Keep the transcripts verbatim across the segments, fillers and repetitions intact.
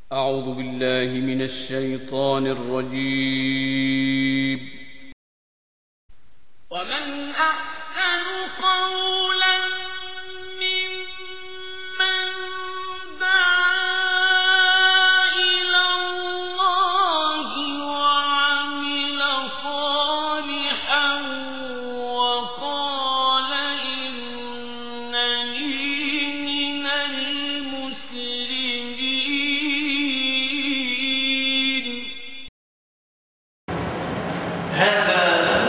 أعوذ بالله من الشيطان الرجيم. ومن أحسن قولا ممن دعا إلى الله وعمل صالحا وقال إنني من المسلمين. هذا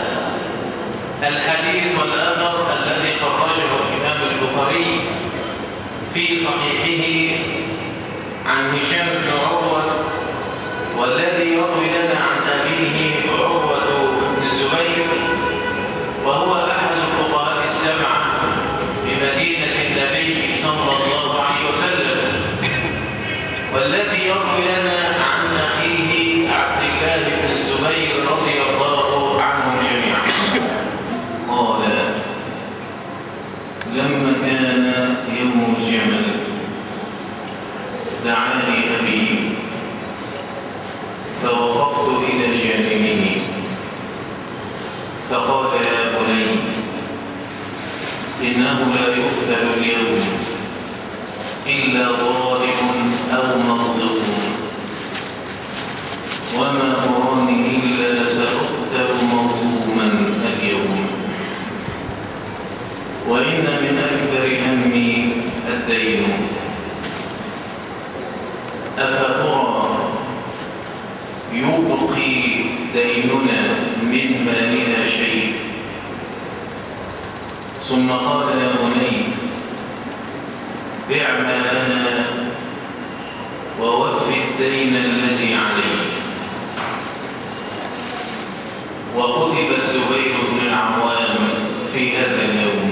الحديث والأثر الذي خرجه الإمام البخاري في صحيحه عن هشام بن عروة، والذي يروي لنا عن أبيه عروة بن الزبير، وهو أحد الفقهاء السبعة بمدينة النبي صلى الله عليه وسلم، والذي يروي لنا عن أخيه عبد الله بن الزبير رضي الله عنهم جميعا. قال: لما كان يوم الجمل دعاني أبي فوقفت إلى جانبه فقال: يا بني، إنه لا يقتل اليوم إلا ظالم أو مظلوم، وما أراني إلا سأقتل مظلوما اليوم، وإن من أكبر همي الدين، أفترى يبقي ديننا من مالنا شيء؟ ثم قال: يا بني، بع ما لنا ووف الدين الذي عليك. وكتب الزبير بن العوام في هذا اليوم،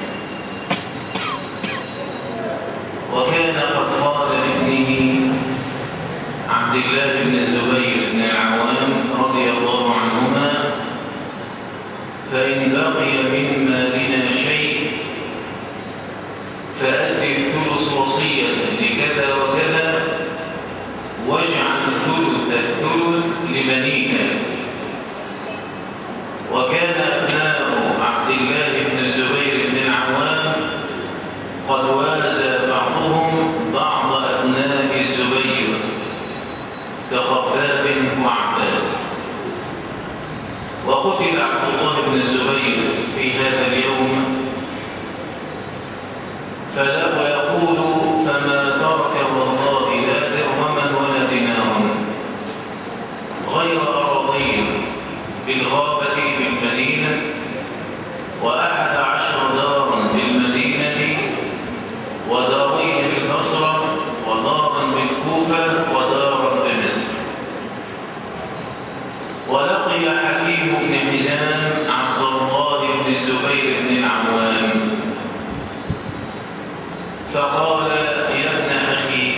وكان قد قال لابنه عبد الله بن الزبير بن العوام رضي الله عنهما: فإن بقي من مالنا شيء فأدي الثلث وصية لكذا وكذا، واجعل ثلث الثلث لبنيك. وكان أبناء عبد الله بن الزبير بن العوام قد وازى بعضهم بعض أبناء الزبير كخباب وعباد. وقتل عبد الله بن الزبير في هذا اليوم، فلا ويقول: فما ترك والله لا درهما ولا دينارا غير أراضين بالغابة بالمدينة، وأحد عشر دارا بالمدينة، ودارين بالبصرة، ودارا بالكوفة، ودارا بمصر. ولقي حكيم بن حزام عبد الله بن الزبير بن العوام فقال: يا ابن أخي،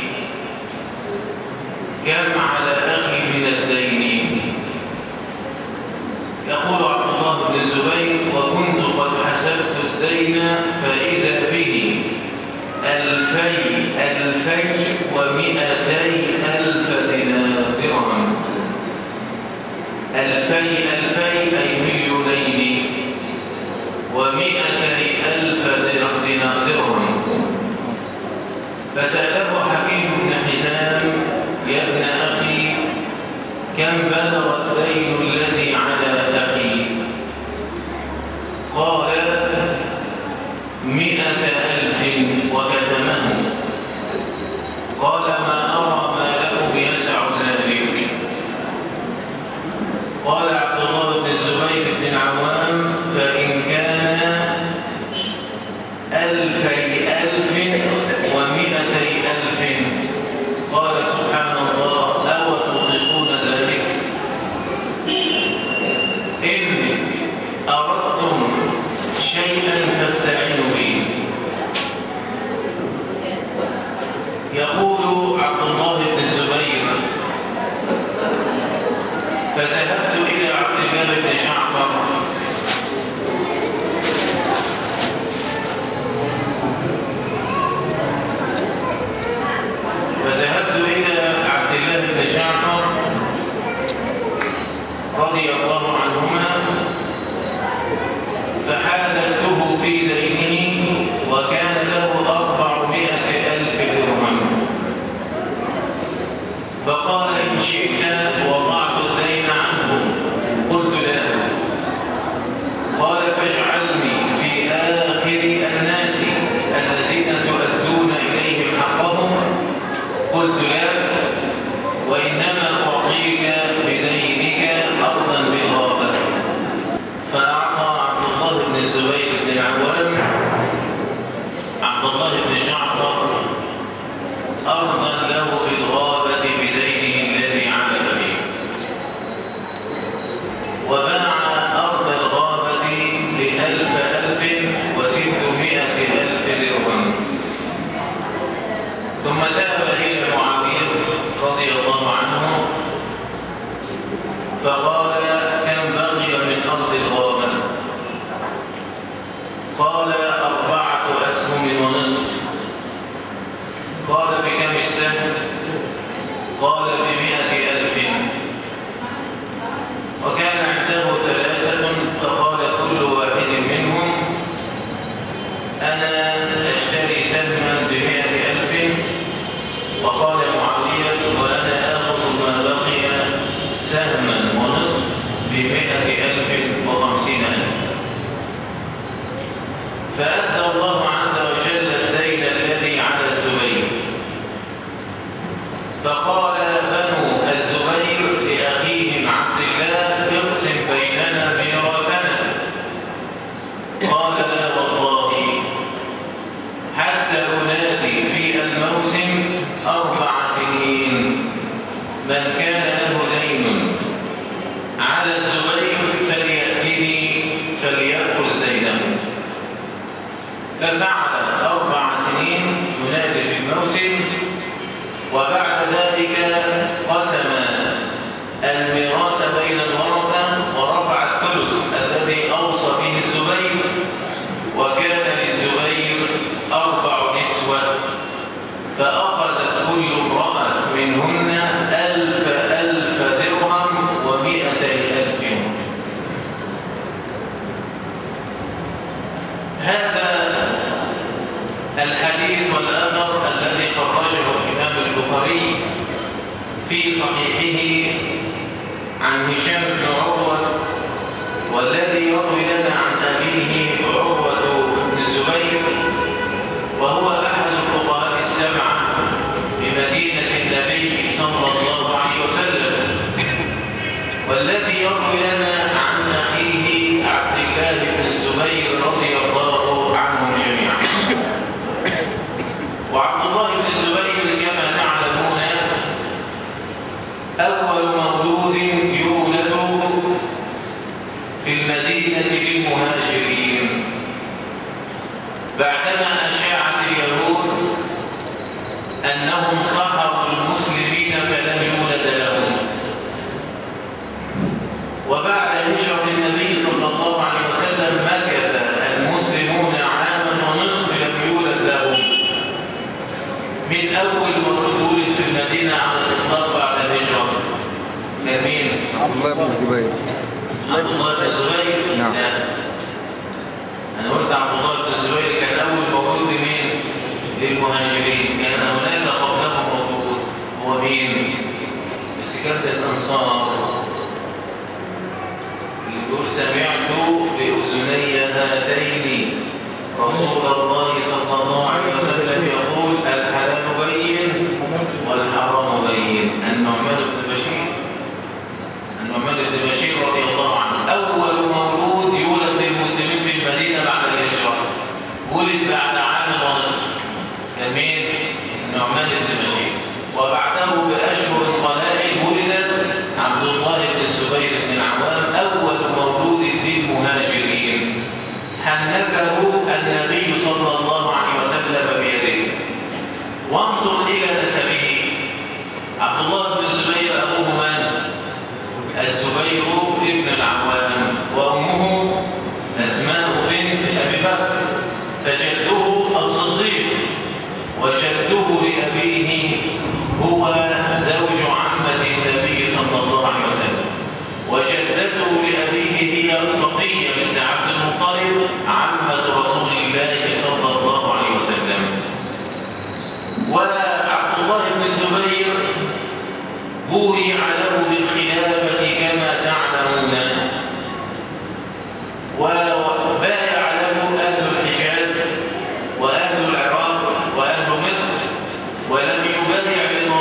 كم على أخي من الدين؟ يقول عبد الله بن الزبير: وكنت قد حسبت الدين فإذا به ألفي ألفي ومئتي ألف درهم. ألفي ألفي أي مليونين، ومئتي ألف درهم. فسأله حكيم بن حزام: يا ابن أخي، كم بلغ الدين الذي على أخي؟ قال: مئة ألف وكتمه. قال: ما أرى ما له يسع ذلك. قال عبد الله بن الزبير بن العوام: فإن كان ألفي ألف ومئتي ألف. قال: سبحان الله، أو تطيقون ذلك؟ إن أردتم شيئا فاستعينوا به. يقول عبد الله بن الزبير: فذهبت إلى عبد الله بن جعفر فذهبت إلى فقلت لا، وإنما أعطيك بدينك أرضا بالغابة. فأعطى عبد الله بن الزبير بن العوام عبد الله بن جعفر أرضا له بالغابة بدينه الذي عمل به، وباع أرض الغابة بألف ألف وستمائة ألف درهم. ثم ذهب إلى معاوية رضي الله عنه فقال: كم بقي من أرض الغابة؟ قال: أربعة أسهم ونصف. قال: بكم السهم؟ قال: بمئة ألف. وكان عنده ثلاثة، فقال كل واحد منهم: أنا أشتري سهما بمئة ألف. وقال معاوية: وأنا آخذ ما بقي سهما ونصف بمئة ألف وخمسين ألف. فأدى الله عز وجل الدين الذي على الزبير، فقال بنو الزبير لأخيهم عبد الله: اقسم بيننا ميراثنا. قال: لا والله، حتى أنادي في الموسم أربع سنين من كان له دين على الزبير فليأتني فليأخذ دينه. ففعل أربع سنين ينادي في الموسم، وبعد ذلك قسم الميراث بين الورثة ورفع الثلث الذي أوصى به الزبير، وكان للزبير أربع نسوة، فأخذت كل امرأة منهن ألف ألف درهم ومئتي ألف. هذا الحديث والأثر الذي خرجه الإمام البخاري في صحيحه عن هشام بن عروة، والذي يروي لنا عن أبيه عروة بن الزبير، وهو أحد الفقهاء السبعة بمدينة النبي صلى الله عليه وسلم، والذي يروي لنا عن أخيه عبد الله بن الزبير رضي الله عنهم جميعا. وعبد الله بن الزبير كما تعلمون أول مولود يولد في المدينة للمهاجرين، بعدما أشاعت اليهود أنهم صحبوا المسلمين فلم يولد لهم. وبعد هجرة النبي صلى الله عليه وسلم مكث المسلمون عاما ونصف لم يولد لهم. من أول مولود ولد في المدينة على الإطلاق بعد الهجرة كان مين؟ عبد الله بن الزبير. عبد الله بن الزبير؟ نعم. أنا قلت عبد الله بن الزبير كان أول مولود مين؟ للمهاجرين. كان هناك قبلهم مولود هو مين؟ بس كانت الأنصار اللي بيقول: سمعت بأذني هاتين رسول الله صلى الله عليه وسلم يقول: الحلال بين والحرام بين. النعمان بن بشير النعمان بن بشير رضي الله عنه أول مولود يولد للمسلمين في المدينة بعد الهجرة، ولد بعد عام ونصف. كان مين؟ النعمان بن بشير. وبعده بأشهر قلائل ولد عبد الله بن الزبير بن العوام أول مولود للمهاجرين، حنكه النبي صلى الله عليه وسلم بيده. وانظر إلى نسبه. عبد الله بن الزبير أبوه من؟ الزبير بن العوام، وأمه أسماء بنت أبي بكر، فجده الصديق، وجده لأبيه هو زوج عمة النبي صلى الله عليه وسلم، وجدته لأبيه هي صفية بنت عبد المطلب عمة رسول الله صلى الله عليه وسلم. وعبد الله بن الزبير بويع له بالخلافة كما تعلمون، وبايع له أهل الحجاز وأهل العراق وأهل مصر، ولم يبايع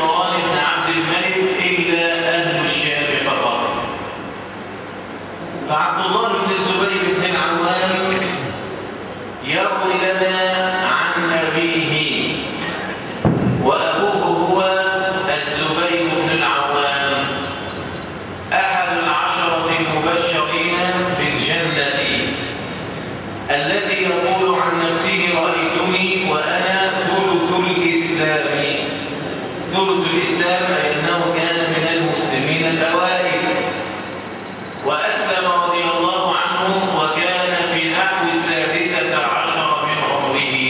ثلث الإسلام أي أنه كان من المسلمين الأوائل، وأسلم رضي الله عنه وكان في نحو السادسة عشر من عمره،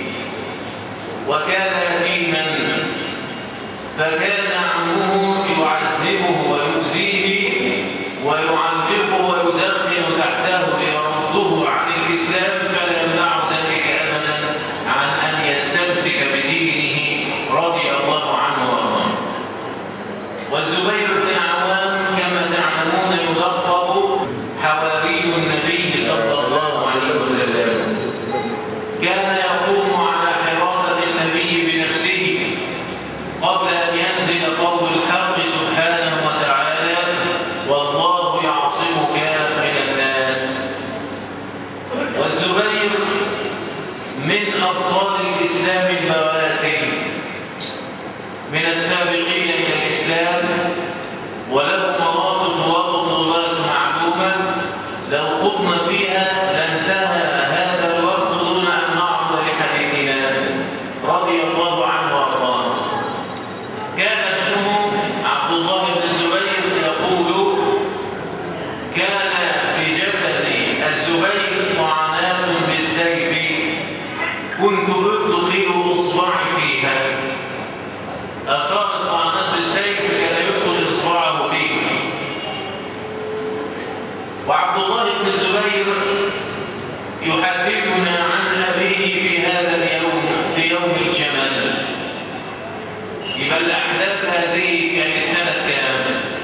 وكان يتيما، فكان عمه يعذبه ويؤذيه ويعلقه ويدخن تحته ليرده عن الإسلام، فلا يمنع ذلك أبدا عن أن يستمسك بدينه رضي الله عنه وارضاه. والزبير بن عوام كما تعلمون يلقب حواري النبي صلى الله عليه وسلم، كان يقوم على حراسة النبي بنفسه قبل أن ينزل قول الحق سبحانه وتعالى: والله يعصمك من الناس. والزبير من أبطال الإسلام البواسل، من السابقين إلى الإسلام، وله مواقف وبطولات معلومة لو خضنا فيها لانتهى هذا الوقت دون أن نعرض لحديثنا رضي الله عنه وارضاه. كان ابنه عبد الله بن الزبير يقول: كان في جسد الزبير معاناة بالسيف، كنت أدخل إصبعي فيها. أصابت معاناة بالسيف كان يدخل إصبعه فيه. وعبد الله بن الزبير يحدثنا عن أبيه في هذا اليوم، في يوم الجمل. يبقى الأحداث هذه كانت سنة كام؟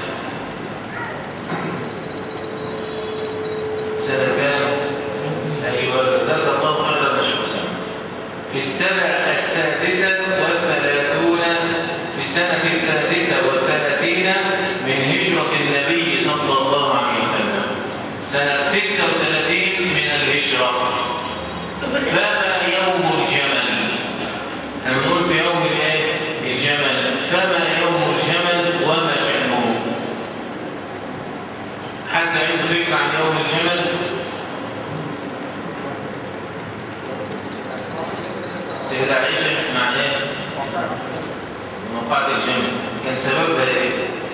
سنة كام؟ أيوة، جزاك الله خيرا يا شيخ أسامة. في السنة السادسة والثلاثون، في السنة السادسة والثلاثين من هجرة النبي صلى الله عليه وسلم، سنة ستة وثلاثين من الهجرة. فما يوم الجمل؟ احنا بنقول في يوم الايه؟ الجمل. فما يوم الجمل وما شأنه؟ حد عنده فكرة عن يوم الجمل؟ سيدة عائشة مع ايه؟ موقعة الجمل كان سببها ايه؟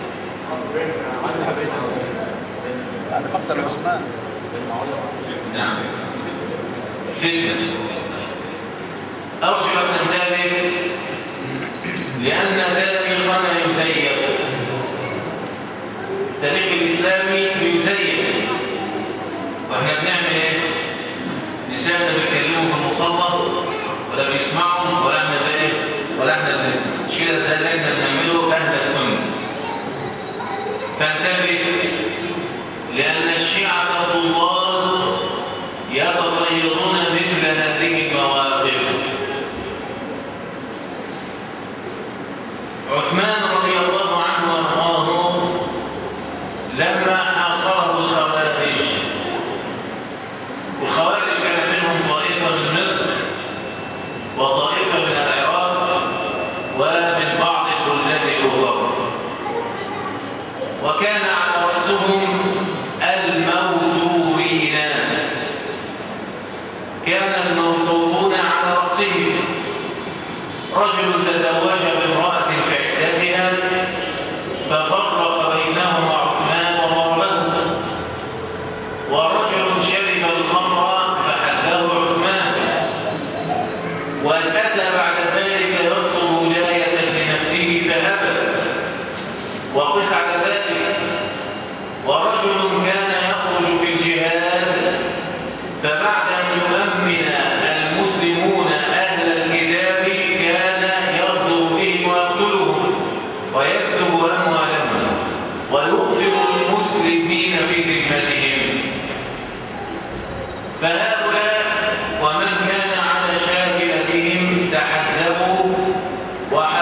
يعني مقتل عثمان. نعم، فتنة. أرجو أن ننتبه لأن تاريخنا يزيف، التاريخ الإسلامي يزيف. وإحنا بنعمل إيه؟ نساءنا بيتكلموا في المصلى ولا بيسمعوا ولا إحنا إيه؟ ولا إحنا بنسمع. مش كده؟ ده اللي إحنا بنعمله أهل السنة. فانتبه، لأن الشيعة طلاب يتصيدون مثل هذه المواقف. عثمان رضي الله عنه وارضاه لما حاصره الخوارج، والخوارج كان منهم طائفة من مصر وطائفة من العراق ومن بعض البلدان الأخرى، وكان على رأسهم الموتورين. كان الموتورون على رأسهم رجل تزوج بامرأة في عدتها ففرق بينهما عثمان وضربه، ورجل شرب الخمر فحده عثمان، وأتى بعد ذلك يطلب ولاية لنفسه فأبى. وقس على ذلك ورجل كان يخرج في الجهاد، فبعد أن يؤمن المسلمون أهل الكتاب كان يغدر بهم ويقتلهم ويسلب أموالهم ويغفر المسلمين في ذمتهم. فهؤلاء ومن كان على شاكلتهم تحزبوا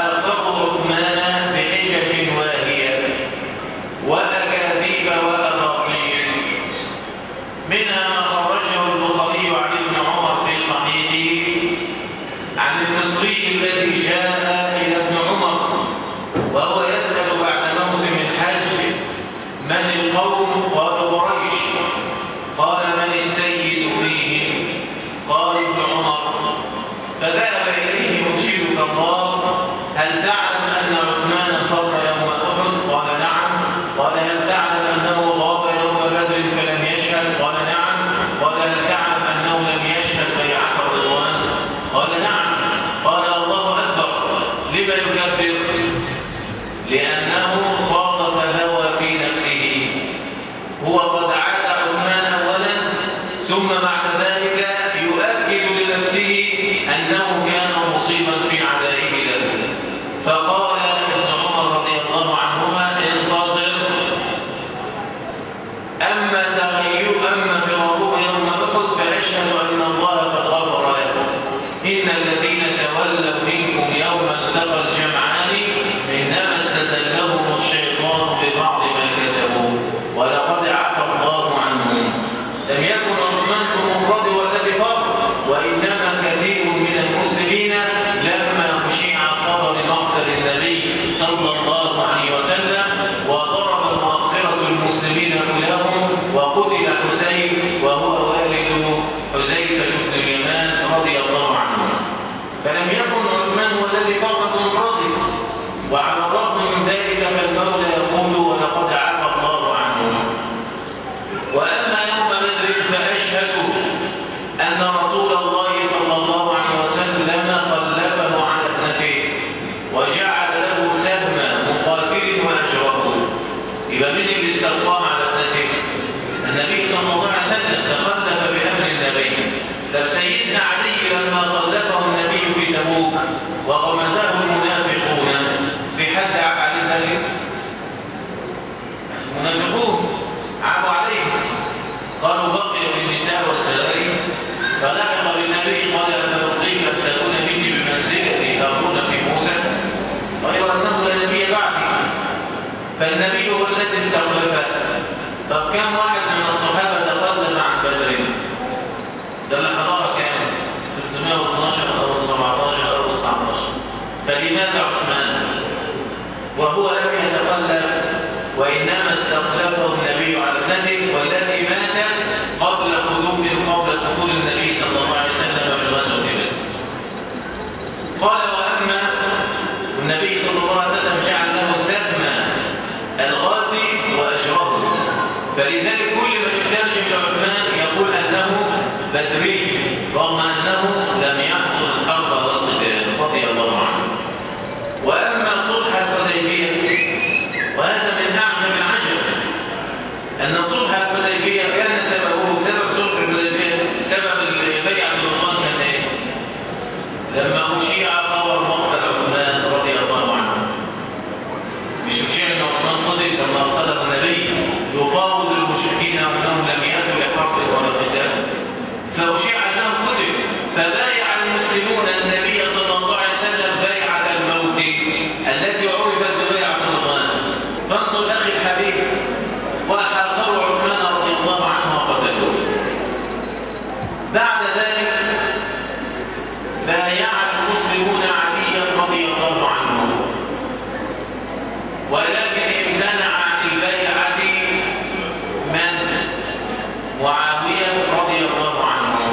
وحاصروا عثمان بحجج واهية وأكاذيب وأباطيل يكبر؟ لأنه صادف هوى في نفسه. هو قد عاد عثمان أولا، ثم بعد ذلك يؤكد لنفسه أنه كان مصيبا في عدائه له. فقال ابن عمر رضي الله عنهما: انتظر، أما تغير أما فراره يوم أحد فأشهد أن الله قد غفر له. إن الذين تولوا منكم يوم التقى الجمعان إنما استزلهم الشيطان ببعض ما كسبوا ولقد عفى الله عنهم. لم يكن عثمان بمفرده والذي فرد، وإنما كثير من المسلمين لما أشيع خبر مقتل النبي صلى الله عليه وسلم وضرب مؤخرة المسلمين كلهم وقتل حسين وهو والد حذيفة بن اليمان رضي الله عنه. فلم يكن عثمان هو الذي فرد بمفرده، وعلى الرغم من ذلك فالمولى يقول: ولقد عفى الله عنهم. وأما يوم بدر فأشهد أن رسول الله صلى الله عليه وسلم خلفه على ابنته وجعل له سهم مقاتل وأجره. يبقى من اللي استلقاه على ابنته؟ النبي صلى الله عليه وسلم تخلف بأمر النبي. طب سيدنا علي لما خلفه النبي في تبوك وغمزه المنافقون، في حد عاب عليه ذلك؟ المنافقون عابوا عليه، قالوا بقي في النساء والسرائر. فلحق بالنبي قال: أترضين أن تكون مني بمنزلة هارون في موسى غير أنه لا نبي بعدي؟ فالنبي هو الذي استخلفه. طب كم واحد من الصحابة تخلف عن بدر؟ ده الحضارة كام؟ ثلاثمائة واثناشر أو سبعتاشر أو تسعتاشر. فلماذا عثمان وهو لم يتخلف وإنما استخلفه النبي على ابنته والتي ماتت قبل قدوم قبل دخول النبي صلى الله عليه وسلم في غزوة بدر؟ قال: وأما النبي صلى الله عليه وسلم جعل له سهم الغازي وأجره. فلذلك كل من يترجم لعثمان يقول أنه بدري رغم أنه لم يحضر الحرب والقتال رضي الله عنه. وأما صلح الحديبية، وهذا من أعجب العجب أن صلح الحديبية كان سببه سبب صلح الحديبية سبب البيعة بالرضوان كان إيه؟ لما أشيع خبر مقتل عثمان رضي الله عنه. مش أشيع أن عثمان قتل لما أرسله النبي يفاوض المشركين أنهم لم يأتوا لحرب ولا قتال، فأشيع أنه قتل، فبايع المسلمون النبي صلى الله عليه وسلم بيعة الموت التي عرفت ببيعة الرضوان. فانظر أخي الحبيب، وحاصروا عثمان رضي الله عنه وقتلوه. بعد ذلك بايع المسلمون عليا رضي الله عنه، ولكن امتنع عن البيعة من؟ معاوية رضي الله عنه،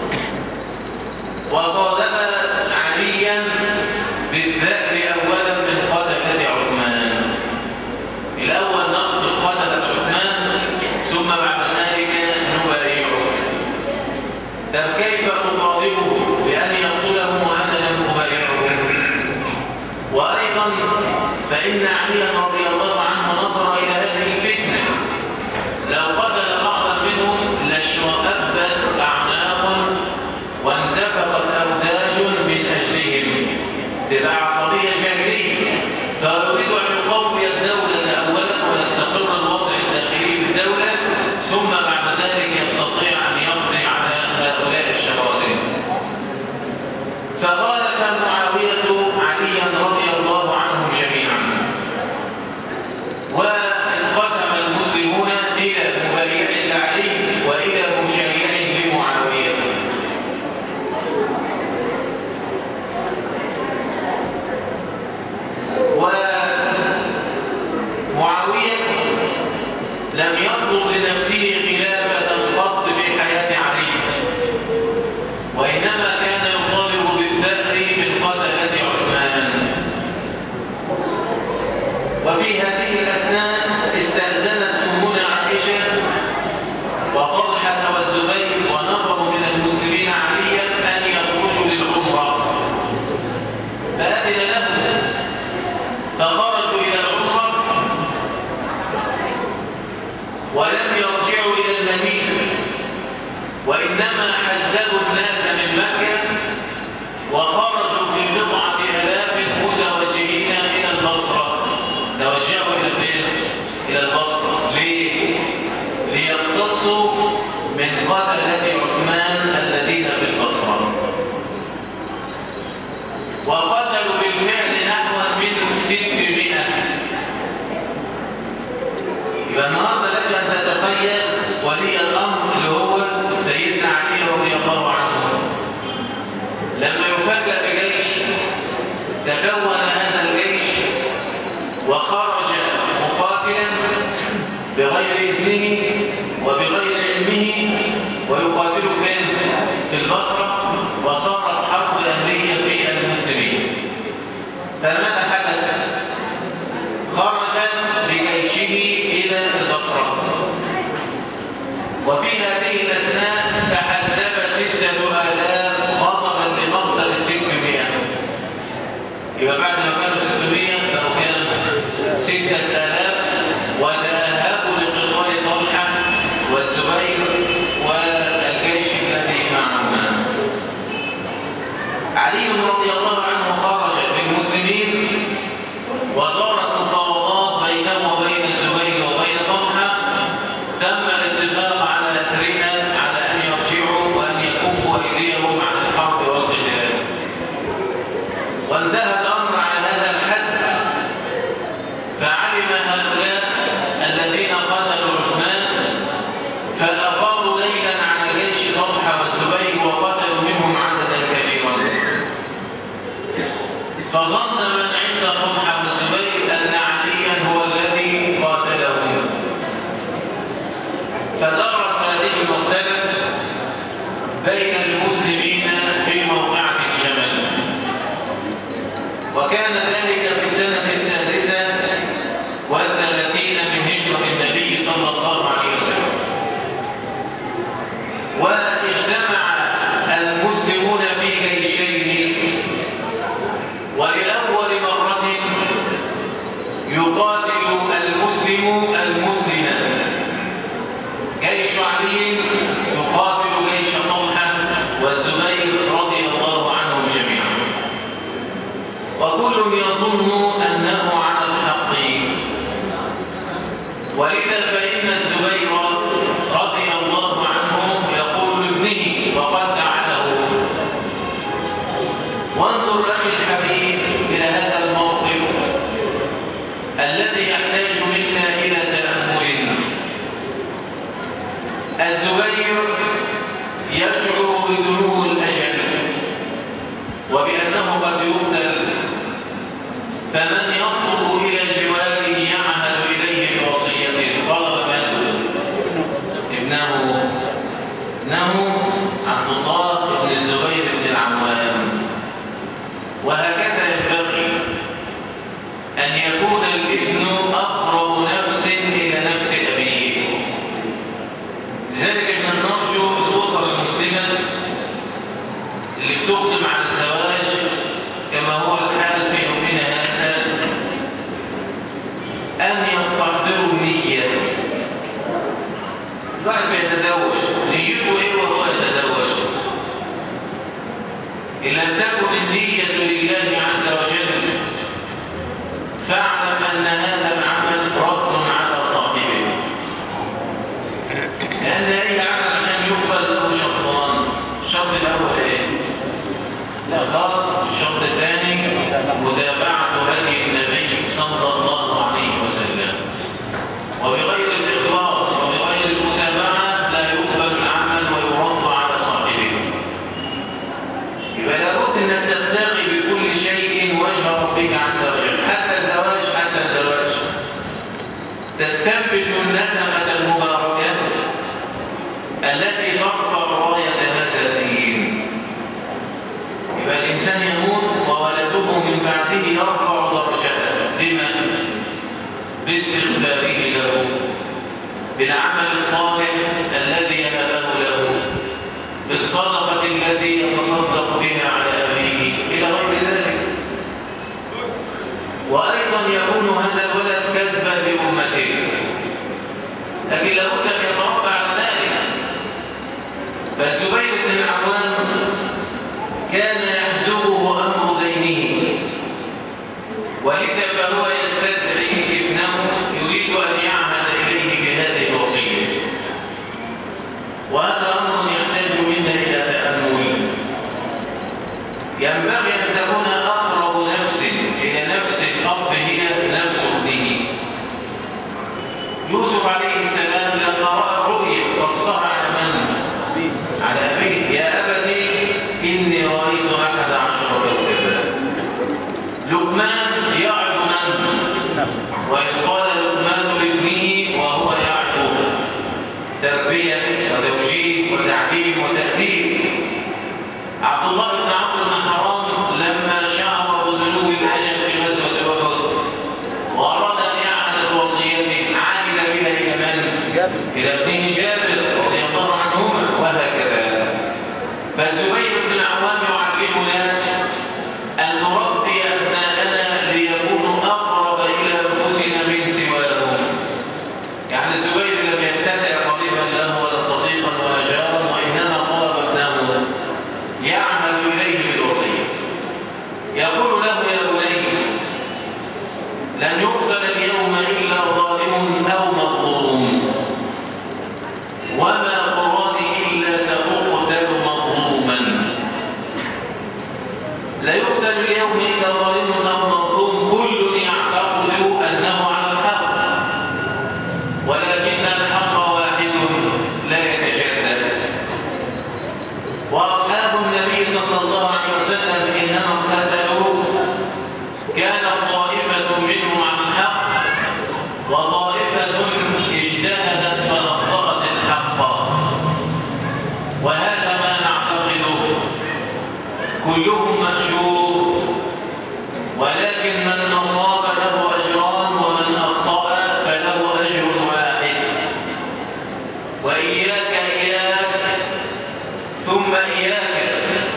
وطالب عليا بالثأر أولا من قتلة عثمان. الأول نقتل قتلة عثمان ثم بعد ذلك نبايعه. طب كيف أطالبه بأن يقتله وأنا لم أبايعه؟ وأيضا فإن عليا رضي الله عنه نظر إلى هذه الفتنة، لو قتل بعضا منهم لاشرأبت أعناق وانتفخت أوداج من أجلهم، تبقى عصبية جاهلية. فيريد أن يقوي الدولة أولا ويستقر الوضع الداخلي في الدولة، ثم بعد ذلك يستطيع أن يقضي على هؤلاء الشراسين. فخالف معاوية عليا رضي الله عنهم جميعا، وانقسم المسلمون إلى مبايع لعلي وإلى مشايع لمعاوية. ومعاوية لم يطلب لنفسه خلافة قط في حياة علي، وإنما كان يطالب بالثأر من قتلة عثمان. وفي هذه الأثناء استأذنت أمنا عائشة وطلحة والزبير ونفر من المسلمين عليا أن يخرجوا للعمرة، فأذن لهم بإذنه وبغير علمه ويقاتل فين؟ في البصرة، وصارت حرب أهلية في المسلمين. فماذا حدث؟ خرج بجيشه إلى البصرة، وفي هذه الأثناء تحزب ستة آلاف غضبا لمقتل الستمائة. يبقى بعد ما كانوا ستمائة بقوا كام؟ ستة آلاف، وتأهبوا لقتال طلحة والزبير والجيش الذي معهما. علي رضي الله عنه خرج بالمسلمين، ودارت مفاوضات بينه وبين الزبير وبين طلحة. تم الاتفاق على اثرها على ان يرجعوا وان يكفوا ايديهم عن الحرب والقتال، وانتهى الامر على هذا الحد. فعلم هؤلاء الذين قتلوا عثمان فاغاروا ليلا على جيش طلحة والزبير وقتلوا منهم عددا كبيرا. فظن من عند طلحة والزبير ان عليا هو الذي قاتلهم، فدارت هذه المقتلة بين المسلمين في موقعة الجمل. وكان ذلك في السنة السادسة والثلاثين من هجرة النبي صلى الله عليه وسلم. واجتمع المسلمون في جيشين، ولأول مرة يقاتل المسلم المسلم. جيش علي يقاتل جيش طلحة والزبير رضي الله عنهم جميعا، وكل يظن أنه على الحق. ولذا فإن الزبير رضي الله عنه يقول لابنه وقد دعاه: وانظر أخي الحبيب إلى هذا الموقف الذي يحتاج منا إلى تأمل. الزبير يشعر بدنو الأجل وبأنه قد يقتل، فمن يطلب إلى جواره يعمل إليه بوصيته. طلب من؟ ابنه ابنه عبد الله بن الزبير بن العوام. وهكذا ينبغي أن يكون الابن أقرب نفس إلى نفس أبيه. لذلك احنا بنرجو الأسر المسلمة اللي بتقدم على الزواج كما هو الحال في يومنا هذا أن يستحضروا النية. الواحد بيتزوج نيته إيه وهو يتزوج؟ إن لم تكن النية لله عز وجل فاعلم أن هذا العمل رد على صاحبه، لأن أي عمل عشان يقبل له شرطان. الشرط الأول إيه؟ الإخلاص. الشرط الثاني متابعة هدي النبي صلى الله عليه وسلم. وبغير الإخلاص وبغير المتابعة لا يقبل العمل ويرد على صاحبه. يبقى لابد أنك تبتغي بكل شيء وجه ربك عز وجل، حتى الزواج حتى الزواج تستنبت النسمة المباركة التي ترفع راية هذا الدين. يبقى الإنسان يموت وولده من بعده يرفع درجته. لمن؟ باستغفاره له، بالعمل الصالح الذي يهبه له، بالصدقة التي يتصدق بها على أبيه إلى غير ذلك. وأيضا يكون هذا الولد كسبا لأمته، لكن لابد أن يتربى على ذلك. فالزبير بن العوام كان يحزبه أمر دينه، ولذا فهو يستدعي ابنه يريد أن يعمل إليه بهذه الوصية. وهذا أمر يحتاج منا إلى تأمل. ينبغي أن تكون أقرب نفس إلى نفس الأب هي نفس ابنه. يوسف عليه السلام لما رأى رؤيا قصها على من؟ على أبيه. يا أبتي إني رأيت أحد عشر كوكبا. لقمان يعظ من؟ إلى ابنه جابر رضي الله عنهما وهكذا. فالزبير بن العوام يعلمنا أن نربي أبناءنا ليكونوا أقرب إلى أنفسنا من سواهم. يعني الزبير لم يستدع قريبا له ولا صديقا ولا جارا، وإنما طلب ابنه يعمل إليه بالوصية. يقول له: يا بني، لن يقتل اليوم إلا ظالم أو مظلوم، وما قراني إلا سأقتل مظلوما. لا يقتل اليوم إلا ظالم أو مظلوم، كل يعتقد أنه على الحق، ولكن الحق واحد لا يتجزأ. وأصحاب النبي صلى الله عليه وسلم إنما اقتتلوا كانت طائفة منهم على الحق، وطائفة اجتهدت فأخطأت الحق. وهذا ما نعتقده، كلهم مأجور، ولكن من أصاب له أجران ومن أخطأ فله أجر واحد. وإياك إياك ثم إياك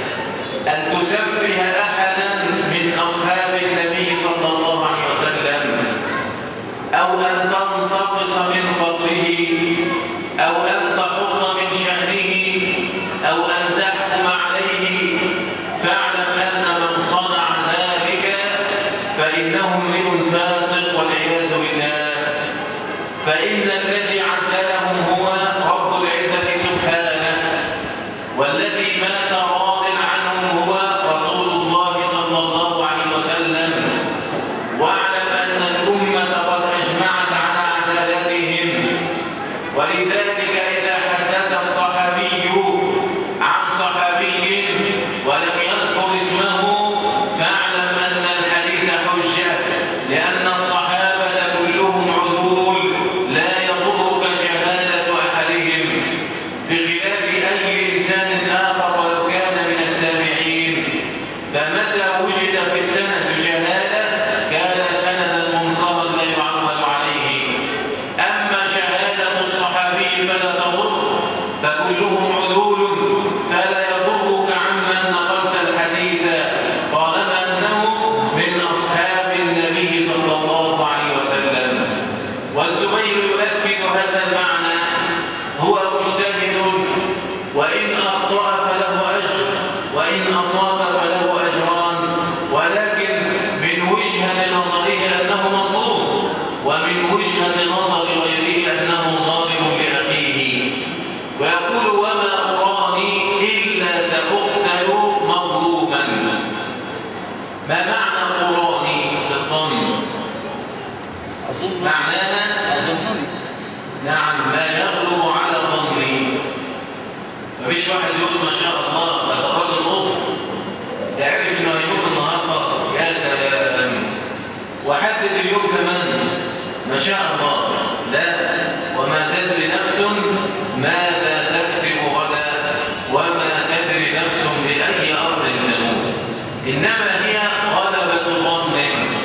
أن تسفه أحدا من أصحاب النبي صلى الله عليه وسلم، أو أن تنتقص من قدره، أو أن تحط من شأنه، أو أن تحكم عليه. فاعلم أن من صنع ذلك فإنه امرئ فاسق والعياذ بالله. فإن الذي عدلهم هو رب العزة سبحانه، والذي مات راض عنهم هو رسول الله صلى الله عليه وسلم. واعلم أن الأمة قد أجمعت على عدالتهم، ولذلك إذا حدث الصحابي عن صحابي ولم يذكر اسمه فاعلم أن الحديث حجة، لأن الصحابة كلهم عدول لا يضرك شهادة أحدهم، بخلاف أي إنسان آخر ولو كان من التابعين. فمتى وجد في السند جهالة كان سندا منكرا لا يعول عليه. أما شهادة الصحابي فلا تضر، فكلهم عدول فلا يضرك عمن نقلت الحديث طالما أنه من أصحاب النبي صلى الله عليه وسلم. والزبير يؤكد هذا المعنى، هو مجتهد، وإن أخطأ فله أجر، وإن أصاب فله أجران، ولكن من وجهة نظره أنه مظلوم، ومن وجهة نظر غيره أنه ظالم لأخيه. ويقول: وما أراني إلا سأقتل مظلوما. ما معنى أراني بالضم؟ أظن معناها أظنني نعم ما يغلب على ظني. مفيش واحد يقول ما شاء الله ده الراجل لطف، ده عرف انه هيموت النهارده، يا سلام، وحدد اليوم كمان ما شاء الله. لا، وما تدري نفس ماذا تكسب غدا، وما تدري نفس بأي أرض تموت. إنما هي غلبة ظن،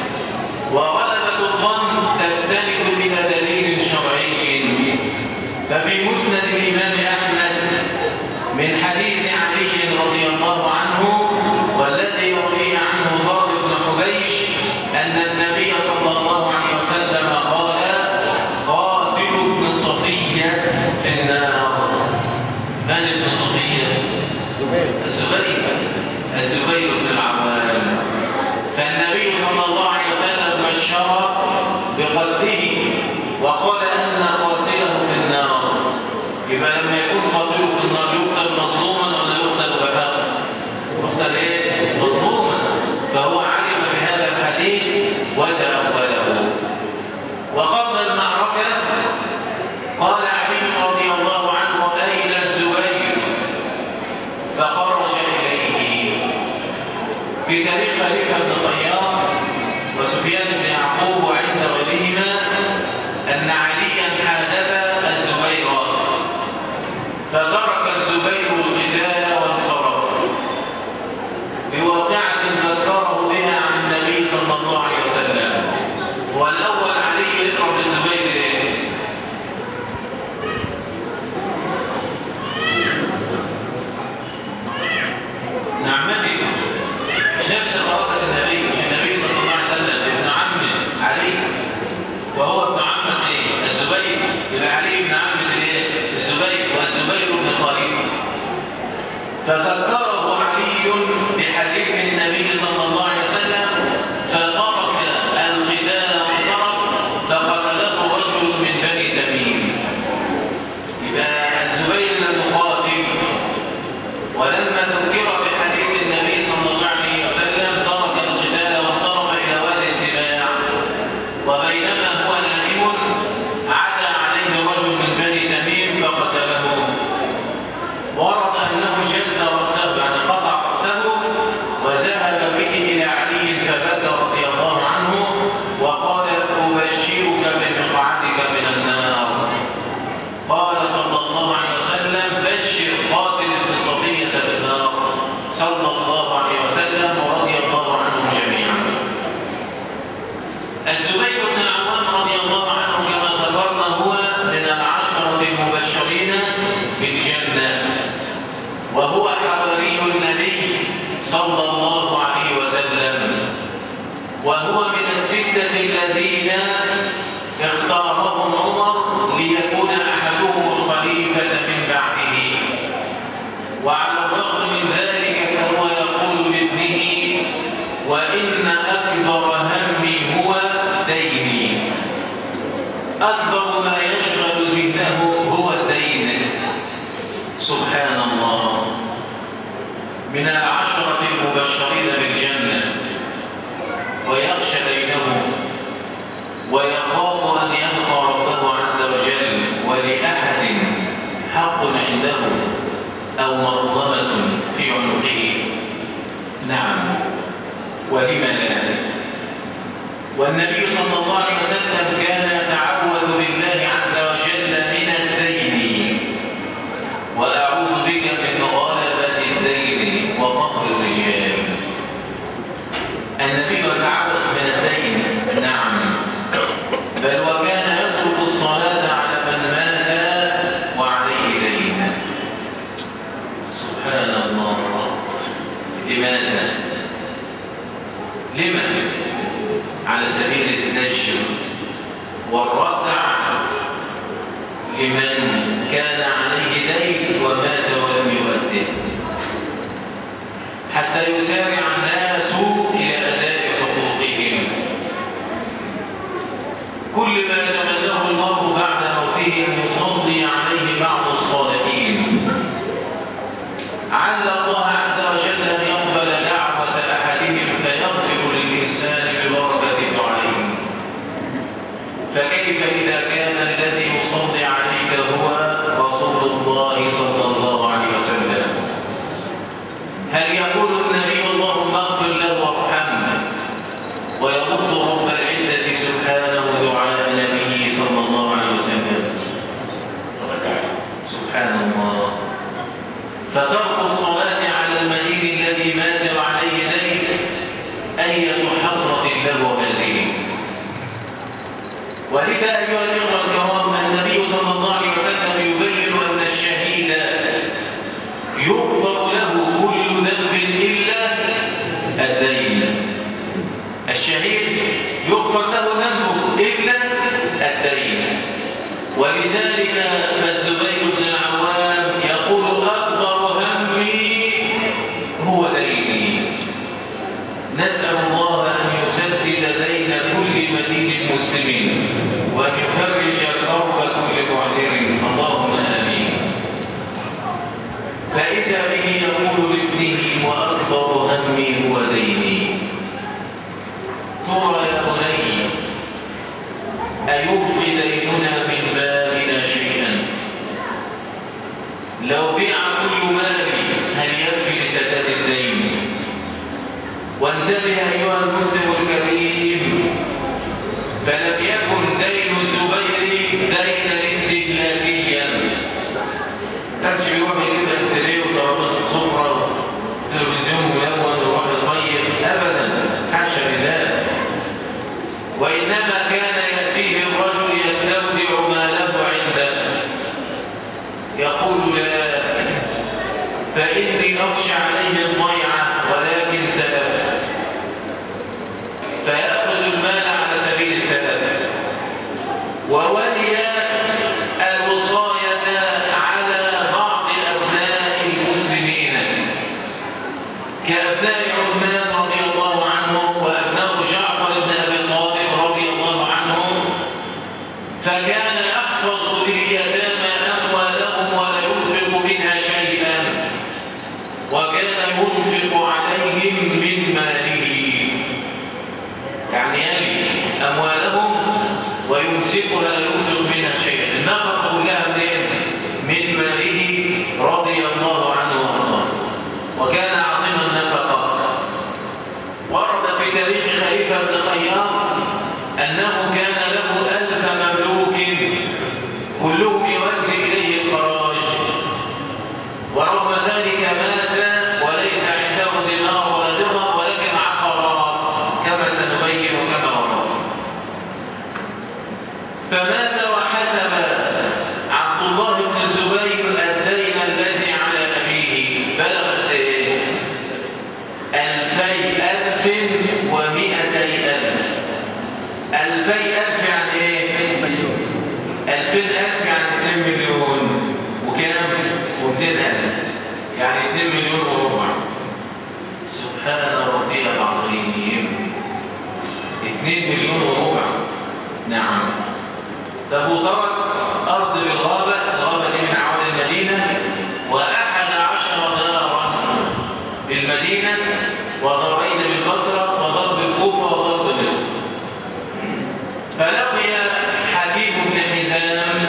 وغلبة الظن تستند إلى دليل شرعي. ففي مسند الإمام أحمد من حديث علي رضي الله عنه، والذي يرويه عنه ضار بن حبيش، أن النبي صلى الله عليه وسلم قال: قاتل ابن صفية في النار. من ابن صفية؟ زبير الزبير الزبير بن العوام. فالنبي صلى الله عليه وسلم بشر بقتله وقال أن قاتله في النار. يبقى لما يكون قاتله في النار يقتل مظلوما ولا يقتل بحق؟ يقتل ايه؟ مظلوما. فهو علم بهذا الحديث وتأوله. وقبل المعركة قال علي رضي الله عنه: أين الزبير؟ فخرج إليه. في تاريخ خليفة بن خياط وسفيان بن يعقوب وعند غيرهما أن علي فذكره علي بحديث النبي صلى الله عليه وسلم فترك الغداء وانصرف فقتله رجل من بني تميم. يبقى الزبير لم يقاتل، ولما ذكر بحديث النبي صلى الله عليه وسلم ترك الغداء وانصرف الى وادي السباع، وبينما هو نائم عدا عليه رجل من بني تميم فقتله. ورد انه جز راسه، يعني قطع راسه وذهب به الى علي فبكى رضي الله عنه وقال ابشرك بمقعدك من النار. قال صلى الله عليه وسلم بشر قاتل ابن صفيه بالنار صلى الله عليه وسلم ورضي الله عنهم جميعا. الزبير بن العوام رضي الله عنه كما ذكرنا هو من العشرة المبشرين بالجنة، وهو حواري النبي صلى الله عليه وسلم، وهو من الستة الذين اختارهم عمر ليكون أحدهم الخليفة من بعده. وعلى الرغم من ذلك فهو يقول لابنه وإن أكبر همي هو ديني. أكبر ما يشغل ذهنه هو الدين. سبحان الله، من العشرة المبشرين بالجنة ويخشى دينه ويخاف أن يلقى ربه عز وجل ولأحد حق عنده أو مظلمة في عنقه. نعم، ولم لا؟ والنبي صلى الله عليه وسلم كان يتعوذ بالله عز وجل من الدين، وأعوذ بك من غلبة الدين وقهر الرجال. النبي يتعوذ من الدين، نعم، بل وكان يترك الصلاة على من مات وعليه دين. سبحان الله. لماذا؟ لمن؟ على سبيل الزجر والردع لمن كان عليه دين ومات ولم يؤده، حتى يسارع الناس إلى أداء حقوقهم. كل ما يتمناه المرء بعد موته أن يصلي عليه بعض الصالحين، عل الله عز وجل أن يقبل دعوة أحدهم فيغفر للإنسان ببركة دعائهم. فكيف إذا كان الذي يصلي عليك هو رسول الله صلى الله عليه وسلم؟ هل يقول النبي اللهم اغفر له وارحمه ويرد رب العزة سبحانه دعاء نبيه صلى الله عليه وسلم؟ سبحان الله. فترك الصلاة على المدين الذي مات وعليه دين أية حسرة له هذه. ولذا أيها الإخوة الكرام النبي صلى الله عليه وسلم يبين أن الشهيد يغفر له كل ذنب إلا الدين. الشهيد يغفر له ذنبه إلا الدين. ولذلك فالزبير بن العوام يقول أكبر همي هو ديني. نسأل الله أن يسدد دين كل مدين المسلمين وأن يفرج كرب كل معسر، اللهم آمين. فإذا به يقول لابنه وأكبر همي هو ديني. ترى يا بني أيبقي ديننا من مالنا شيئا؟ لو بيع كل مالي هل يكفي لسداد الدين؟ وانتبه أيها المسلم الكريم، فلم يكن دين الزبير دينا استهلاكيا. كانش يروح يجيب انتريه وترابيزه سفره وتلفزيون ملون ويروح يصيف، ابدا، حاشا لله. وانما كان ياتيه الرجل يستودع ماله عنده يقول لا، فاني اخشى عليه الضيعه ولكن سلف، فيأخذ المال على سبيل السلف وولي الوصاية على بعض أبناء المسلمين ويمسكها لا ينفق منها شيئا. النفقة كلها منين؟ من ماله رضي الله عنه وارضاه، وكان عظيم النفقة. ورد في تاريخ خليفة بن خياط أنه كان له ألف مملوك كلهم يؤدي إليه الخراج، ورغم ذلك مات وليس عنده دينار ولا درهم ولكن عقارات كما سنبين وكما ورد. فمات وحسب عبد الله بن الزبير الدين الذي على أبيه بلغ قد إيه؟ ألفي ألف ومئتي ألف. ألفي ألف يعني إيه؟ ألفين ألف يعني اثنين مليون وكام؟ ومئتين ألف يعني اثنين مليون وربع. سبحان ربي العظيم، اثنين مليون وربع. نعم. طب وترك أرض بالغابة، الغابة دي من عوالي المدينة، وأحد عشر دارا بالمدينة ودارين بالبصرة، فضرب الكوفة وضرب مصر. فلقي حكيم بن حزام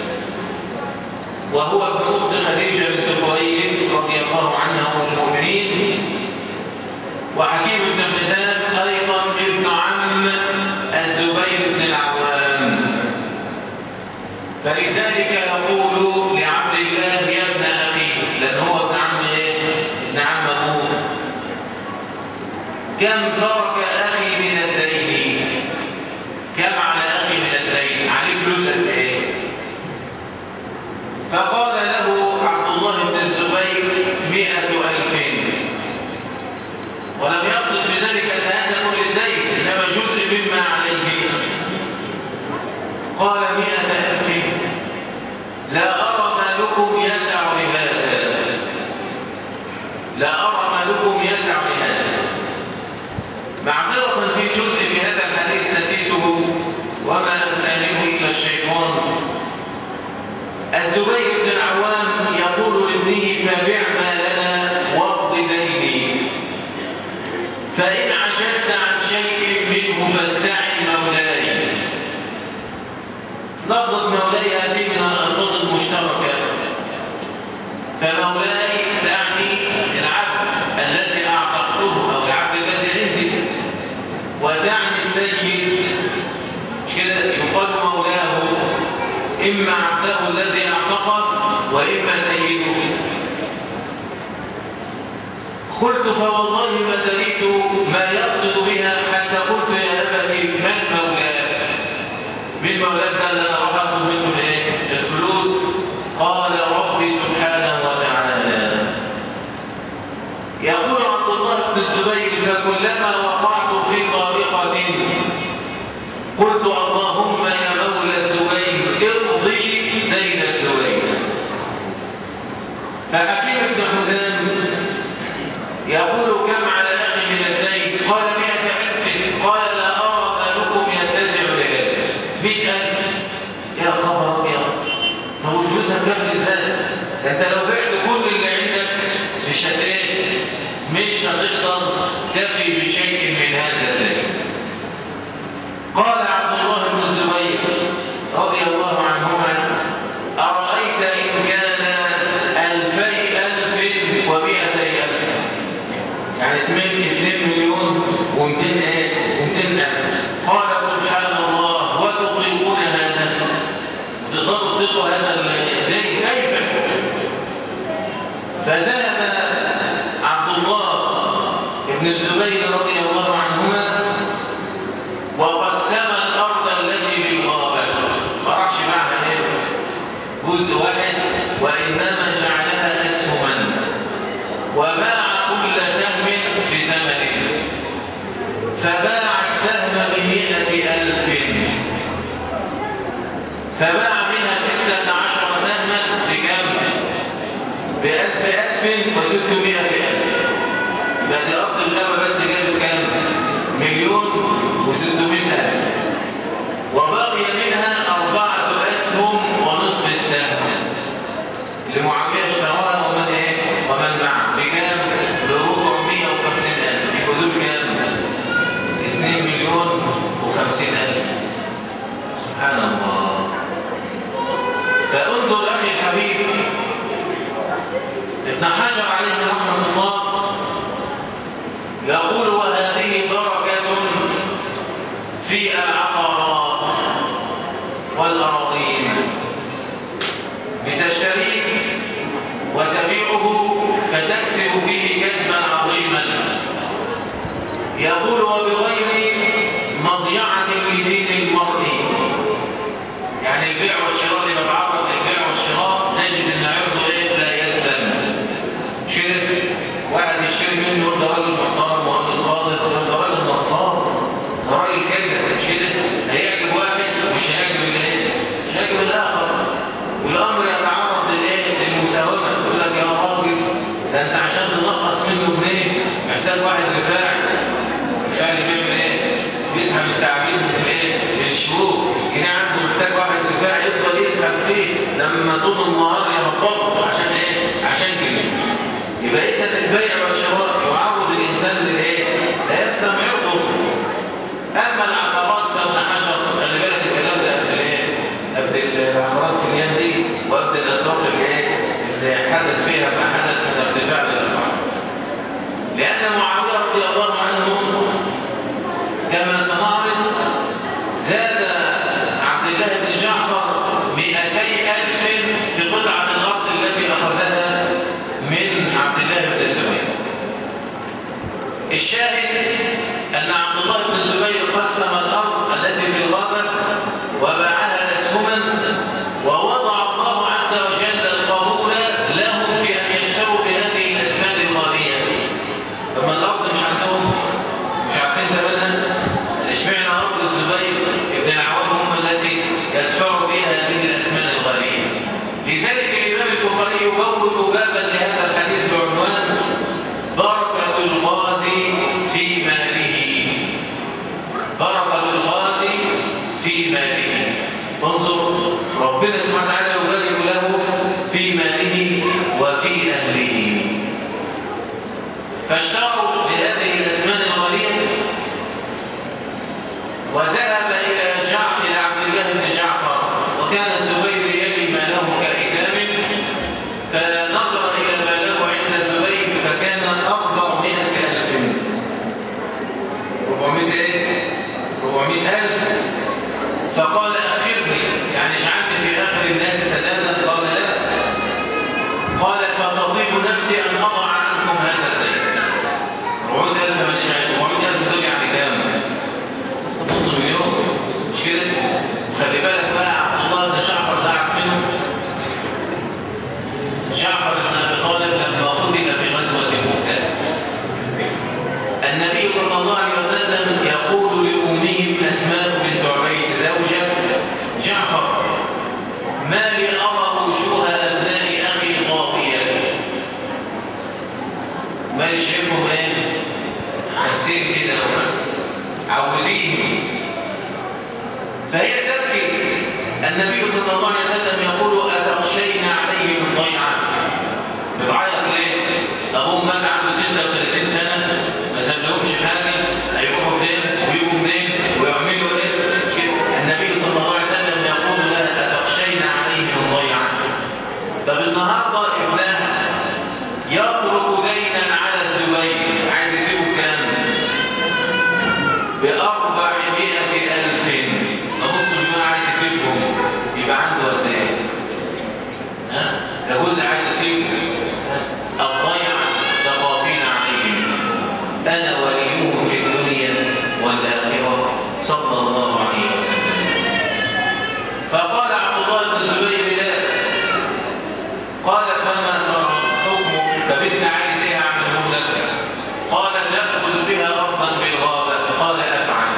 وهو ابن أخت خديجة بنت خويلد رضي الله عنها أم المؤمنين، وحكيم بن حزام أيضا ابن عم الزبير بن العوام. فلذلك يقول لعبد الله يا ابن أخي، لأن هو ابن عم إيه؟ ابن عم أبوه. كم ترك أخي من الدين؟ كم على أخي من الدين؟ عليه فلوس قد إيه؟ فقال له عبد الله بن الزبير مئة ألف، ولم يقصد بذلك أن هذا كل الدين، إنما جزء مما عليه. قال مئة ألف، لا أرى مالكم يسع لهذا، لا أرى مالكم يسع لهذا. معذرة في جزء في هذا الحديث نسيته وما أنسانه إلا الشيطان. الزبير بن العوام يقول لابنه فبع ما لنا واقض ديني، فإن عجزت عن شيء منه فاستعن مولاي. لفظة مولاي هذه من الألفاظ المشتركة، فمولاي تعني العبد الذي أعتقته أو العبد الذي عندي، وتعني السيد، مش كده؟ يقال مولاه إما عبده الذي اعتقه وإما سيده. قلت فوالله ما دريت ما يقصد بها حتى قلت يا أبتي من مولاك؟ من مولاك ده اللي أنا رحمت منه الإيه؟ الفلوس. قال ربي سبحانه وتعالى. يقول عبد الله بن الزبير فكلما وقعت في طارقة قلت اللهم يا مولى الزبير اقضي دين الزبير. فحكيم بن حزام يقول كم على أخي من الدين؟ قال مئة ألف. قال لا أرى مالكم يتسع لهذا. مئة ألف يا خبر أبيض، طب الفلوس هتكفي ازاي؟ ده انت لو بعت كل اللي عندك مش هت ايه؟ مش هتقدر تفي بشيء من هذا الدين. قال عبد الله بن الزبير رضي الله عنهما أرأيت إن كان ألفي ألف ومئتي ألف، يعني اثنين مليون ومئتين ايه؟ ومئتين ألف. قال سبحان الله وتطيقون هذا؟ تقدروا تطيقوا هذا الدين كيف؟ فذهب عبد الله بن الزبير رضي الله عنهما وقسم الأرض التي بالغابة، ما راحش معها ايه؟ جزء واحد، وإنما جعلها أسهما وباع كل سهم بثمنه، فباع السهم بمئة ألف، فباع منها ستة عشر سهما بكم؟ بألف ألف وستمائة ألف. يبقى دي أرض الغابة بس جابت كام؟ مليون وستمائة ألف، وبقي منها أربعة أسهم ونصف السهم لمعاوية اشتراها ومن إيه؟ ومن معه بكام؟ بربعمائة وخمسين ألف. يبقى دول كام؟ اثنين مليون وخمسين ألف. والأراضين بتشتريه وتبيعه فتكسب فيه كسبا عظيما. يقول وبغير مضيعة لدين المرء، يعني البيع والشراء اللي بتعرض للبيع والشراء نجد ان عرضه ايه؟ لا يسلم. شرك واحد يشتري منه يقول ده راجل محترم وراجل فاضل، ده راجل نصاب، ده راجل كذا، مش كده؟ هيعجب واحد مش هيعجب الايه؟ مش هيعجب الاخر. والامر يتعرض للايه؟ للمساومه. يقول لك يا راجل ده انت عشان تنقص منه جنيه محتاج واحد رفاعي. الرفاعي اللي بيعمل ايه؟ بيسحب التعبير من الايه؟ الشهور. جنيه عنده محتاج واحد رفاعي يفضل يسحب فيه لما طول النهار يهبطه عشان ايه؟ عشان جنيه. يبقى اذا البيع والشراء يعرض الانسان للايه؟ لا يسلم عرضه. اما العقارات فابن حجر خلي بالك الكلام ده قبل الايه؟ قبل العقارات في الايام دي وقبل الاسواق اللي ايه؟ اللي حدث فيها ما حدث من ارتفاع للاسعار. لان معاويه رضي الله عنه كما سنعرض زاد عبد الله بن جعفر مئتي ألف في قطعة الأرض التي أخذها من عبد الله بن الزبير. الشاهد أن عبد الله بن الزبير قسم الأرض التي في الغابة وباعها أسهما، ووضع الله عز وجل القبول لهم في أن يشتروا بهذه الأسماء الغالية. ثم الأرض مش عندهم، مش عارفين ثمنها. اشمعنى أرض الزبير ابن العوام هم التي يدفعوا فيها هذه الأسماء الغالية؟ لذلك الإمام البخاري يبوب بابا لهذا الحديث بعنوان بركة الغازي في ماله. بركة الغازي في ماله. انظر ربنا سبحانه وتعالى يبارك له في ماله وفي أهله. فاشتروا بهذه الأسماء الغالية وذهب إلى جعفر إلى عبد الله بن جعفر، وكان الزبير يلي ماله كإتام، فنظر إلى ماله عند الزبير فكان أربعمائة ألف. أربعمائة إيه؟ أربعمائة ألف. فقال أخرني، يعني اجعلني في آخر الناس سدادا. قال لا. قال فتطيب نفسي أن أضع عنكم هذا الدين. أربعمائة ألف ماليش عيب. أربعمائة ألف دول يعني كام؟ نص مليون، مش كده؟ خلي بالك بقى عبد الله بن جعفر ده عارفينه؟ جعفر بن ابي طالب لما قتل في غزوه مؤتة، النبي صلى الله عليه وسلم يقول لامهم اسماء بنت عميس زوجة جعفر: ما لي ارى وجوه ابناء اخي طاغية. ما لي شايفهم ايه؟ حاسين كده عاوزين. فهي تبكي. النبي صلى الله عليه وسلم يقول: أتخشين عليهم الضيعة؟ بتعيط ليه؟ أبوهم مات عنده ستة وثلاثين سنة، ما سلمهمش حاجة، هيروحوا فين؟ ويجوا منين؟ ويعملوا إيه؟ النبي صلى الله عليه وسلم يقول لها: أتخشين عليهم الضيعة؟ طب النهارده ابنها يترك دينا على الزبير، عايز يسيبه بكام؟ بأربعمائة ألف. نبص مليون عايز يسيبهم، يبقى عنده قد ايه؟ ها؟ ده جزء عايز يسيبه. الضيعة تخافين عليهم، أنا وليهم في الدنيا والآخرة صلى الله عليه وسلم. فقال عبد الله بن الزبير: لا. قال: فما حكمك؟ طب انت عايز ايه اعمله لك؟ قال: تأخذ بها أرضا بالغابة. قال: أفعل.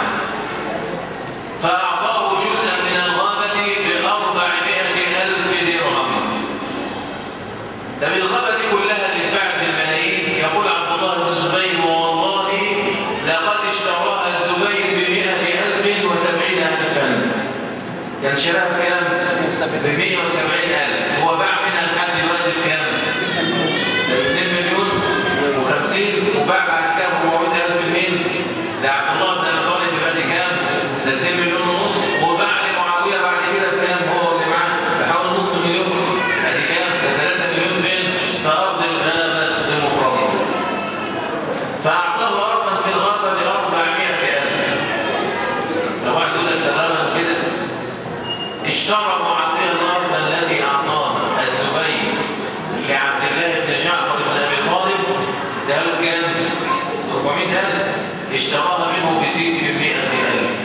فأعطاه جزءا من الغابة بأربعمائة ألف درهم. طب الغابة دي كلها اللي اتباعت بالملايين. يقول عبد الله بن الزبير: والله لقد اشتراها الزبير بمائة ألف وسبعين ألفا. كان شراها بكام؟ بمائة وسبعين ألف. هو باع منها لحد دلوقتي بكام؟ اثنين مليون وخمسين. وباع بعد كده أربعمائة ألف لمين؟ لعبد الله بن ابي طالب. يبقى دي كام؟ ده اثنين مليون ونص. وباع لمعاويه بعد كده بكام؟ هو اللي معاه بحوالي نص مليون. ادي كام؟ ده ثلاثة مليون فين؟ في ارض الغابه بمفردها. فاعطاه ارضا في الغابه بأربعمائة ألف. لو واحد يقول لك ده غابه كده. اشترى معطيه الارض التي اعطاها الزبير لعبد الله بن جعفر بن ابي طالب، ده له كام؟ أربعمائة ألف. اشتراها منه ب ستمائة ألف،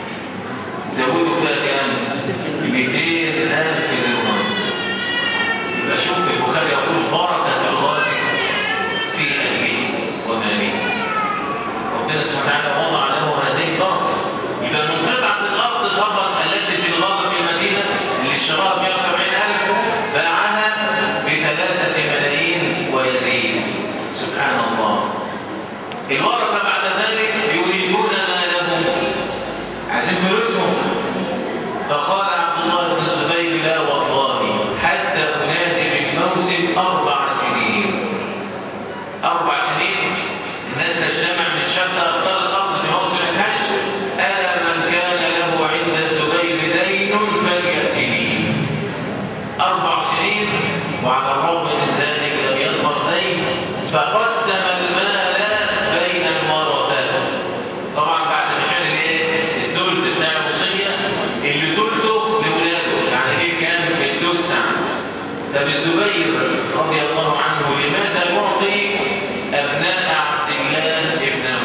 زودوا فيها كام؟ مئتين ألف درهم. يبقى شوف البخاري يقول بركه الغازي في اهله وماله. ربنا سبحانه وتعالى وضع له هذه البركه. يبقى من قطعه الارض فقط التي في الغابه في المدينه اللي اشتراها ب مئة وسبعين ألف باعها بثلاثه ملايين ويزيد. سبحان الله. الورثه بعد ذلك يريدون مالهم، عايزين فلوسهم. فقال عبد الله بن الزبير لا والله حتى انادي بالموسم اربع سنين. اربع سنين الناس تجتمع من شتى اقطار الارض في موسم الحج. الا من كان له عند الزبير دين فلياتني. اربع سنين وعلى الرغم من ذلك لم يظهر دين، فقسم المال بين الورثه. طبعا بعد ما شال الايه؟ الثلث بتاع الوصيه اللي ثلثه لاولاده، يعني ايه كان التسع. طب الزبير رضي الله عنه لماذا يعطي ابناء عبد الله ابنه؟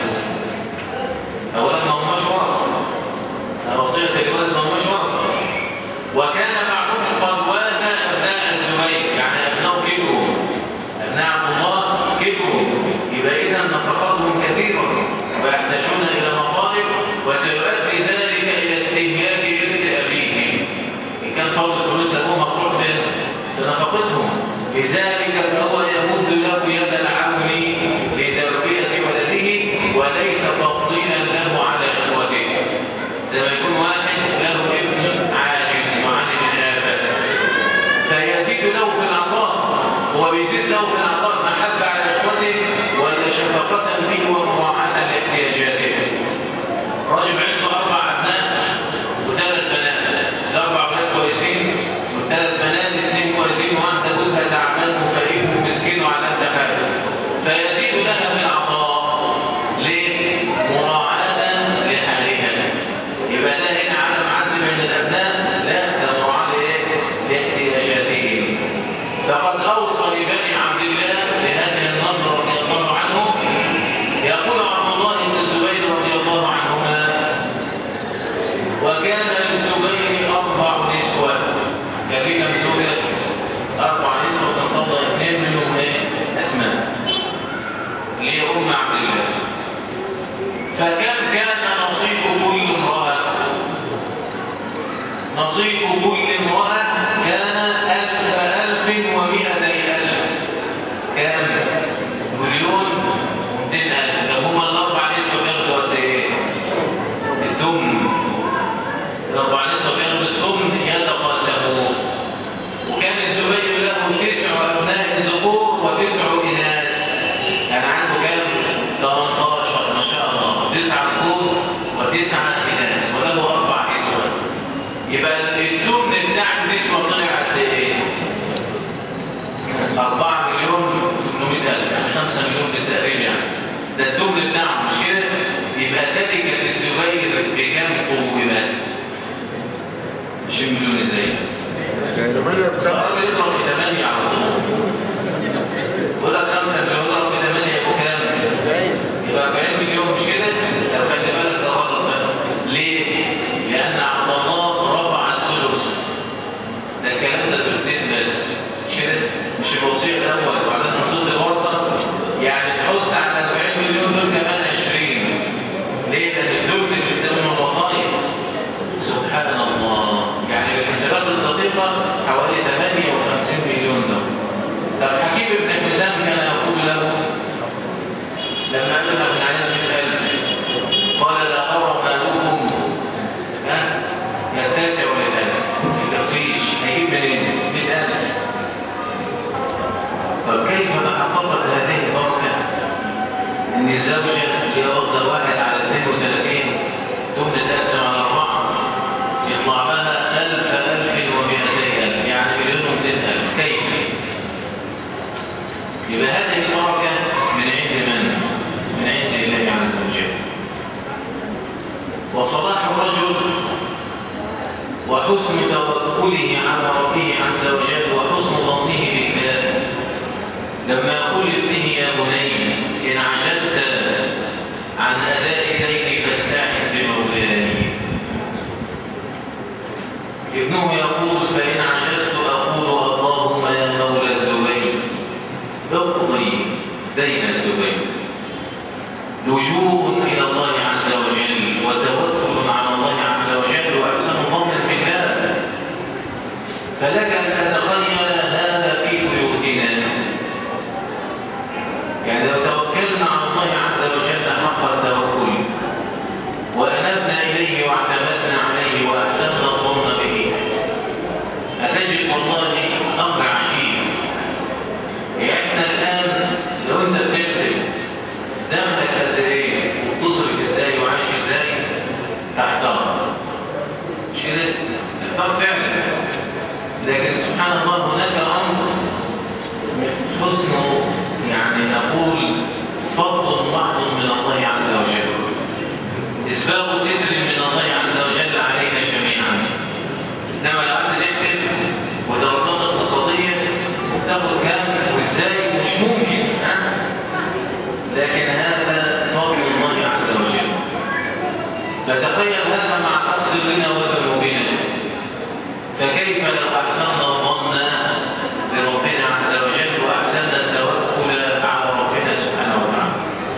اولا ما هماش ورثه، وصيه الجواز ما هماش ورثه، وكان بعضهم قد وازى ابناء الزبير، يعني ابناء كبروا، ابناء عبد الله كبروا، يبقى اذا نفقاتهم كثيره ويحتاجون الى مطالب، وسيؤدي ذلك الى استهلاك ارث ابيه. ان كان فضل الفلوس لابوه مقطوع فين؟ لنفقتهم. لذلك فهو يمد له يد العون لتربيه ولده وليس تفضيلا له على اخوته. زي ما يكون واحد له ابن عاجز وعن الافات فيزيد له في العطاء، هو بيزيد له في العطاء محبه على اخوته ولا شفقه به ومراعاه لاحتياجاته. راجل عنده اربع ابناء وثلاث بنات، الاربع بنات كويسين والثلاث بنات اثنين كويسين وواحده جوزها تعبان وفقير ومسكين وعلى قد حاله، فيزيد لها في العطاء. ليه؟ مراعاه لحالها. يبقى ده هنا عدم عدل بين الابناء؟ لا، ده مراعاه لايه؟ لاحتياجاتهم. فقد اوصى لبني عبد الله لهذه النظره رضي الله عنه. يقول عبد الله بن الزبير رضي الله عنهما: وكان للزبير اربع نسوه. كان ليه كم زوجه؟ اربع نسوه، وكان فضل اثنين منهم ايه؟ اسماء اللي هي ام عبد الله. فكم كان نصيب كل امراه؟ نصيب كل امراه كان الف الف ومئتي الف. كام؟ مليون ومئتين الف. طب هما الاربع نسوه بياخدوا قد ايه؟ الدم. الاربع نسوه بياخدوا الدم يتقاسمون. وكان الزبير له تسع ابناء ذكور وتسع اناث. يعني عنده كام؟ ثمانية عشر ما شاء الله، تسعه ذكور وتسعه اناث وله اربع نسوه. يبقى التمن بتاع النسوه طلع قد ايه؟ أربعة مليون وثمانمائة ألف، يعني خمسة مليون بالتقريب. يعني ده التمن بتاعه، مش كده؟ يبقى تركة الزبير بكام قومات؟ عشرين مليون ازاي؟ الراجل يضرب في ثمانية على طول. وده خمسة مليون يضرب في ثمانية يبقوا كام؟ يبقى أربعين مليون، مش كده؟ طب خلي بالك ده غلط بقى. ليه؟ لأن عبد الله رفع الثلث. ده الكلام ده ثلثين بس، مش كده؟ مش الوصية الأول وبعدين نصيب الورثة. يعني تحط على أربعين مليون دول كمان عشرين. ليه؟ لأن الثلث اللي قدام الوصايا. سبحان الله. يعني بالحسابات الدقيقة حوالي ثمانية وخمسين مليون دولار. طب حكيم بن حزام كان يقول له لما قال له احنا علينا مئة ألف، قال لا أرى مالكم ها يتسع للألف، ما يكفيش، هيجيب منين؟ مئة ألف. طب كيف تحققت هذه البركة؟ إن الزوجة اللي واخدة واحد على اثنين وثلاثين ثم تقسم على أربعة يطلع لها ألف ألف ومئتي ألف، يعني مليون ومئتين ألف. كيف؟ يبقى هذه البركة من عند من؟ من عند الله عز وجل. وصلاح الرجل وحسن توكله على ربه عز وجل وحسن ظنه بالله. لما يقول لابنه يا بني إن عجزت عن أداء ديني فاستعن بمولاي. ابنه يقول فإن عجزت أقول اللهم يا مولى الزبير اقضي دين الزبير. لجوء إلى الله عز وجل وتوكل على الله عز وجل وإحسان ظن بالله. فلك أن تتخيل هذا في بيوتنا. يعني لو توكلنا على الله عز وجل حق التوكل وأنبنا إليه واعتمدنا عليه وأحسننا الظن به، هتجد والله أمر عجيب. يعني احنا الآن لو أنت بتحسب دخلك قد إيه وتصرف إزاي وعايش إزاي تحتار. مش كده؟ تحتار فعلا. لكن سبحان الله هناك أمر حسنه يعني أقول فضل محض من الله عز وجل، إسباب ستر من الله عز وجل علينا جميعا. إنما لو قعدت نحسب ودراسات اقتصادية وبتاخد كام وإزاي مش ممكن، ها؟ لكن هذا فضل الله عز وجل. فتخيل هذا مع تقصيرنا وذنوبنا، فكيف لو أحسننا الظن بربنا عز وجل وأحسننا التوكل على ربنا سبحانه وتعالى.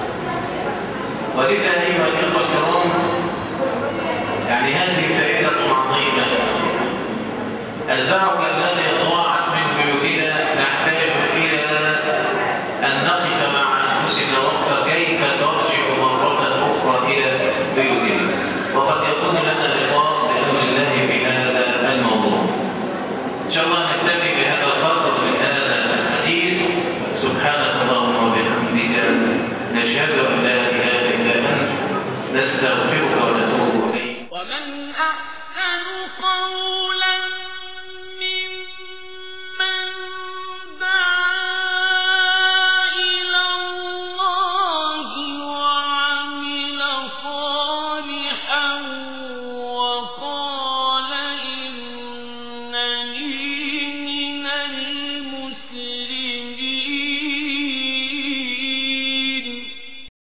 ولذا أيها الإخوة الكرام، يعني هذه فائدة عظيمة. البركة التي ضاعت من بيوتنا نحتاج إلى أن نقف مع أنفسنا وقفة كيف ترجع مرة أخرى إلى بيوتنا. وقد يكون لنا لقاء بأمر الله في هذا الموضوع. إن شاء الله نكتفي بهذا القدر من هذا الحديث. سبحانك اللهم وبحمدك نشهد أن لا إله إلا أنت نستغفرك ونتوب إليك. ومن أحسن قولا